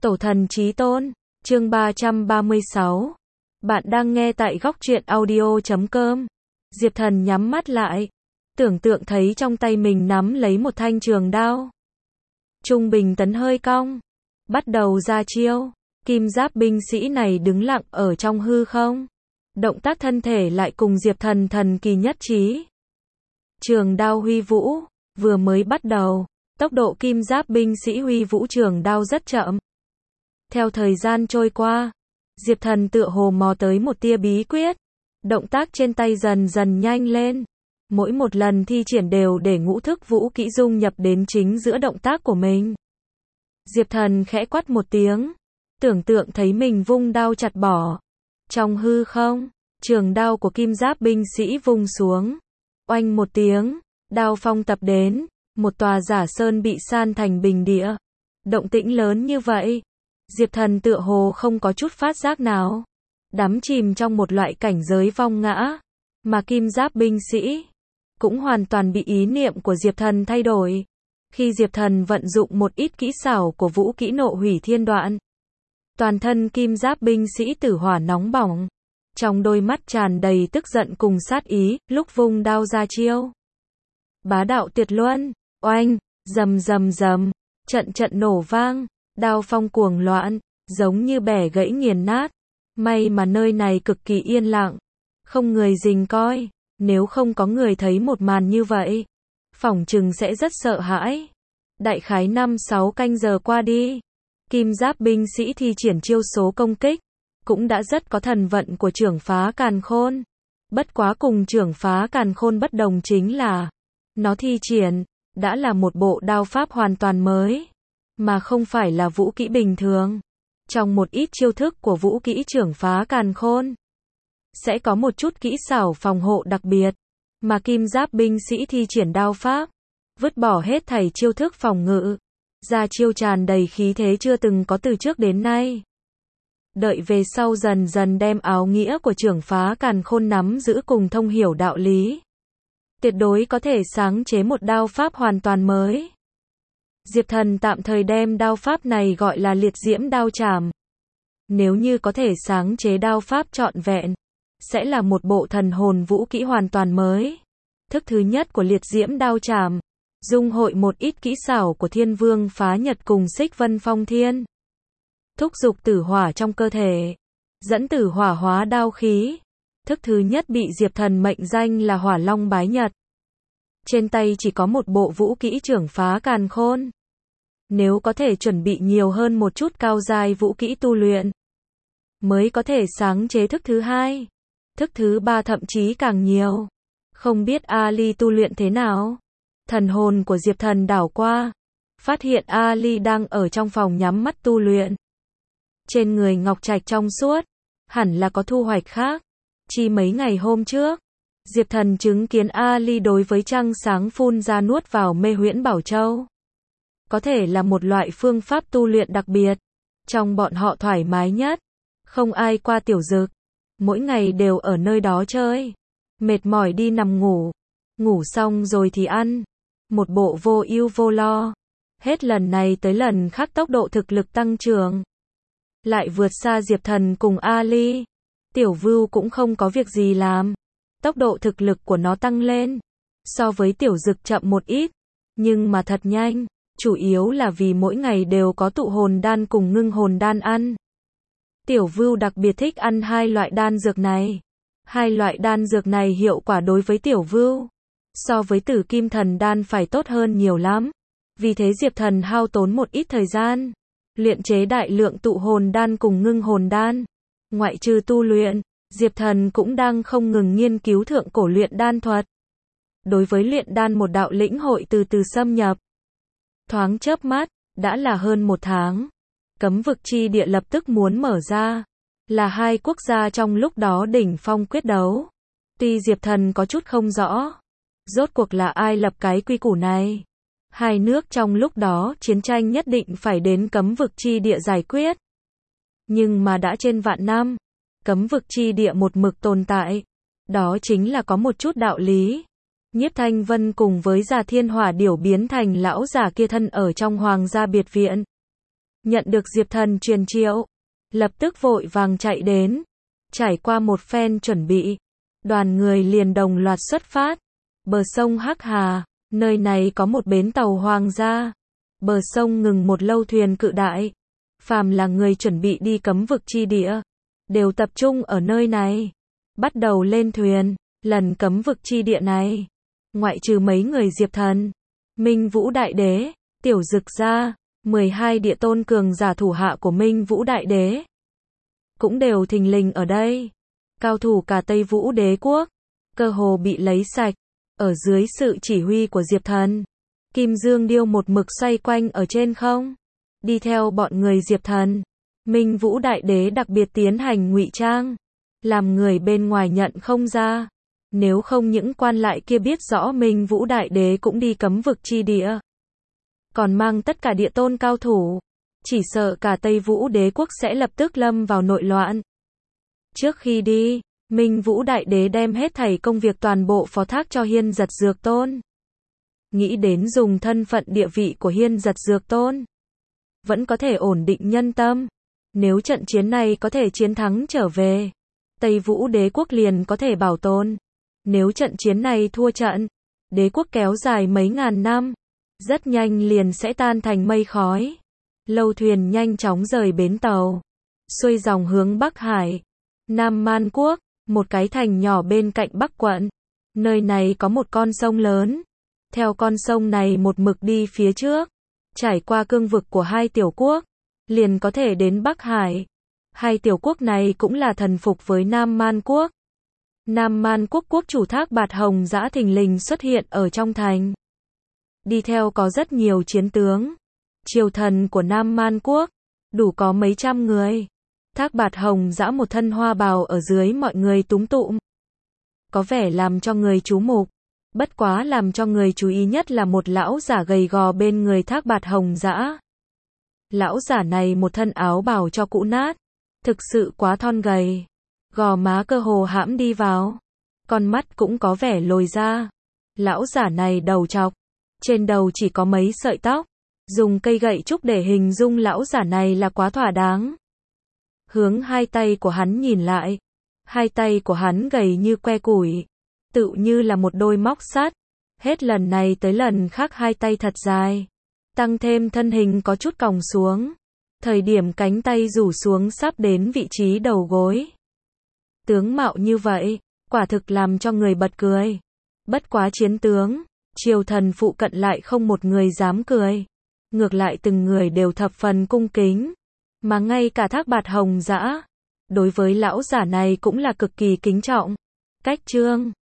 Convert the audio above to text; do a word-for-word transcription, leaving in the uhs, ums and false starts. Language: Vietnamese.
Tổ thần chí tôn, chương ba trăm ba mươi sáu. Bạn đang nghe tại góc truyện audio chấm com. Diệp Thần nhắm mắt lại, tưởng tượng thấy trong tay mình nắm lấy một thanh trường đao. Trung bình tấn hơi cong, bắt đầu ra chiêu. Kim giáp binh sĩ này đứng lặng ở trong hư không. Động tác thân thể lại cùng Diệp Thần thần kỳ nhất trí. Trường đao huy vũ, vừa mới bắt đầu, tốc độ kim giáp binh sĩ huy vũ trường đao rất chậm. Theo thời gian trôi qua, Diệp Thần tựa hồ mò tới một tia bí quyết. Động tác trên tay dần dần nhanh lên. Mỗi một lần thi triển đều để ngũ thức vũ kỹ dung nhập đến chính giữa động tác của mình. Diệp Thần khẽ quát một tiếng, tưởng tượng thấy mình vung đao chặt bỏ. Trong hư không, trường đao của kim giáp binh sĩ vung xuống. Oanh một tiếng, đao phong tập đến, một tòa giả sơn bị san thành bình địa. Động tĩnh lớn như vậy, Diệp Thần tựa hồ không có chút phát giác nào. Đắm chìm trong một loại cảnh giới vong ngã, mà kim giáp binh sĩ cũng hoàn toàn bị ý niệm của Diệp Thần thay đổi. Khi Diệp Thần vận dụng một ít kỹ xảo của vũ kỹ nộ hủy thiên đoạn, toàn thân kim giáp binh sĩ tử hỏa nóng bỏng, trong đôi mắt tràn đầy tức giận cùng sát ý, lúc vung đao ra chiêu. Bá đạo tuyệt luân, oanh, rầm rầm rầm, trận trận nổ vang, đao phong cuồng loạn, giống như bẻ gãy nghiền nát. May mà nơi này cực kỳ yên lặng, không người rình coi, nếu không có người thấy một màn như vậy, phỏng chừng sẽ rất sợ hãi. Đại khái năm sáu canh giờ qua đi, kim giáp binh sĩ thi triển chiêu số công kích, cũng đã rất có thần vận của trưởng phá càn khôn. Bất quá cùng trưởng phá càn khôn bất đồng chính là, nó thi triển, đã là một bộ đao pháp hoàn toàn mới, mà không phải là vũ kỹ bình thường. Trong một ít chiêu thức của vũ kỹ trưởng phá càn khôn, sẽ có một chút kỹ xảo phòng hộ đặc biệt, mà kim giáp binh sĩ thi triển đao pháp, vứt bỏ hết thảy chiêu thức phòng ngự, ra chiêu tràn đầy khí thế chưa từng có từ trước đến nay. Đợi về sau dần dần đem áo nghĩa của trưởng phá càn khôn nắm giữ cùng thông hiểu đạo lý, tuyệt đối có thể sáng chế một đao pháp hoàn toàn mới. Diệp Thần tạm thời đem đao pháp này gọi là liệt diễm đao trảm. Nếu như có thể sáng chế đao pháp trọn vẹn, sẽ là một bộ thần hồn vũ kỹ hoàn toàn mới. Thức thứ nhất của liệt diễm đao trảm, dung hội một ít kỹ xảo của thiên vương phá nhật cùng xích vân phong thiên. Thúc dục tử hỏa trong cơ thể, dẫn tử hỏa hóa đao khí. Thức thứ nhất bị Diệp Thần mệnh danh là hỏa long bái nhật. Trên tay chỉ có một bộ vũ kỹ trưởng phá càn khôn. Nếu có thể chuẩn bị nhiều hơn một chút cao giai vũ kỹ tu luyện, mới có thể sáng chế thức thứ hai, thức thứ ba thậm chí càng nhiều. Không biết Ali tu luyện thế nào? Thần hồn của Diệp Thần đảo qua, phát hiện Ali đang ở trong phòng nhắm mắt tu luyện. Trên người ngọc trạch trong suốt, hẳn là có thu hoạch khác. Chi mấy ngày hôm trước, Diệp Thần chứng kiến Ali đối với trăng sáng phun ra nuốt vào mê huyễn bảo châu. Có thể là một loại phương pháp tu luyện đặc biệt. Trong bọn họ thoải mái nhất, không ai qua tiểu dực. Mỗi ngày đều ở nơi đó chơi. Mệt mỏi đi nằm ngủ. Ngủ xong rồi thì ăn. Một bộ vô ưu vô lo. Hết lần này tới lần khác tốc độ thực lực tăng trưởng lại vượt xa Diệp Thần cùng Ali. Tiểu Vưu cũng không có việc gì làm. Tốc độ thực lực của nó tăng lên. So với tiểu dực chậm một ít. Nhưng mà thật nhanh. Chủ yếu là vì mỗi ngày đều có tụ hồn đan cùng ngưng hồn đan ăn. Tiểu Vưu đặc biệt thích ăn hai loại đan dược này. Hai loại đan dược này hiệu quả đối với Tiểu Vưu so với Tử Kim Thần đan phải tốt hơn nhiều lắm. Vì thế Diệp Thần hao tốn một ít thời gian, luyện chế đại lượng tụ hồn đan cùng ngưng hồn đan. Ngoại trừ tu luyện, Diệp Thần cũng đang không ngừng nghiên cứu thượng cổ luyện đan thuật. Đối với luyện đan một đạo lĩnh hội từ từ xâm nhập. Thoáng chớp mắt, đã là hơn một tháng. Cấm vực chi địa lập tức muốn mở ra. Là hai quốc gia trong lúc đó đỉnh phong quyết đấu. Tuy Diệp Thần có chút không rõ, rốt cuộc là ai lập cái quy củ này. Hai nước trong lúc đó chiến tranh nhất định phải đến cấm vực chi địa giải quyết. Nhưng mà đã trên vạn năm, cấm vực chi địa một mực tồn tại. Đó chính là có một chút đạo lý. Nhiếp Thanh Vân cùng với Già Thiên Hỏa Điểu biến thành lão già kia thân ở trong hoàng gia biệt viện. nhận được Diệp Thần truyền triệu, lập tức vội vàng chạy đến. Trải qua một phen chuẩn bị, đoàn người liền đồng loạt xuất phát. Bờ sông Hắc Hà, nơi này có một bến tàu hoàng gia. Bờ sông ngừng một lâu thuyền cự đại. Phàm là người chuẩn bị đi cấm vực chi địa, đều tập trung ở nơi này. Bắt đầu lên thuyền, lần cấm vực chi địa này, ngoại trừ mấy người Diệp Thần, Minh Vũ Đại Đế, Tiểu Dực ra, mười hai địa tôn cường giả thủ hạ của Minh Vũ Đại Đế, cũng đều thình lình ở đây. Cao thủ cả Tây Vũ Đế quốc, cơ hồ bị lấy sạch. Ở dưới sự chỉ huy của Diệp Thần, Kim Dương Điêu một mực xoay quanh ở trên không. Đi theo bọn người Diệp Thần, Minh Vũ Đại Đế đặc biệt tiến hành ngụy trang, làm người bên ngoài nhận không ra. Nếu không những quan lại kia biết rõ Minh Vũ Đại Đế cũng đi cấm vực chi địa, còn mang tất cả địa tôn cao thủ, chỉ sợ cả Tây Vũ Đế quốc sẽ lập tức lâm vào nội loạn. Trước khi đi, Minh Vũ Đại Đế đem hết thảy công việc toàn bộ phó thác cho Hiên Giật Dược Tôn. Nghĩ đến dùng thân phận địa vị của Hiên Giật Dược Tôn, vẫn có thể ổn định nhân tâm. Nếu trận chiến này có thể chiến thắng trở về, Tây Vũ Đế quốc liền có thể bảo tồn. Nếu trận chiến này thua trận, đế quốc kéo dài mấy ngàn năm, rất nhanh liền sẽ tan thành mây khói. Lâu thuyền nhanh chóng rời bến tàu, xuôi dòng hướng Bắc Hải, Nam Man Quốc, một cái thành nhỏ bên cạnh Bắc quận. Nơi này có một con sông lớn. Theo con sông này một mực đi phía trước, trải qua cương vực của hai tiểu quốc, liền có thể đến Bắc Hải. Hai tiểu quốc này cũng là thần phục với Nam Man Quốc. Nam Man Quốc quốc chủ Thác Bạt Hồng Dã thình lình xuất hiện ở trong thành. Đi theo có rất nhiều chiến tướng. Triều thần của Nam Man Quốc, đủ có mấy trăm người. Thác Bạt Hồng Dã một thân hoa bào ở dưới mọi người túm tụm, có vẻ làm cho người chú mục. Bất quá làm cho người chú ý nhất là một lão giả gầy gò bên người Thác Bạt Hồng Dã. Lão giả này một thân áo bào cho cũ nát, thực sự quá thon gầy, gò má cơ hồ hãm đi vào, con mắt cũng có vẻ lồi ra. Lão giả này đầu trọc, trên đầu chỉ có mấy sợi tóc, dùng cây gậy trúc để hình dung lão giả này là quá thỏa đáng. Hướng hai tay của hắn nhìn lại, hai tay của hắn gầy như que củi, tự như là một đôi móc sắt. Hết lần này tới lần khác hai tay thật dài, tăng thêm thân hình có chút còng xuống, thời điểm cánh tay rủ xuống sắp đến vị trí đầu gối. Tướng mạo như vậy, quả thực làm cho người bật cười. Bất quá chiến tướng, triều thần phụ cận lại không một người dám cười. Ngược lại từng người đều thập phần cung kính. Mà ngay cả Thác Bạt Hồng Dã, đối với lão giả này cũng là cực kỳ kính trọng. Cách chương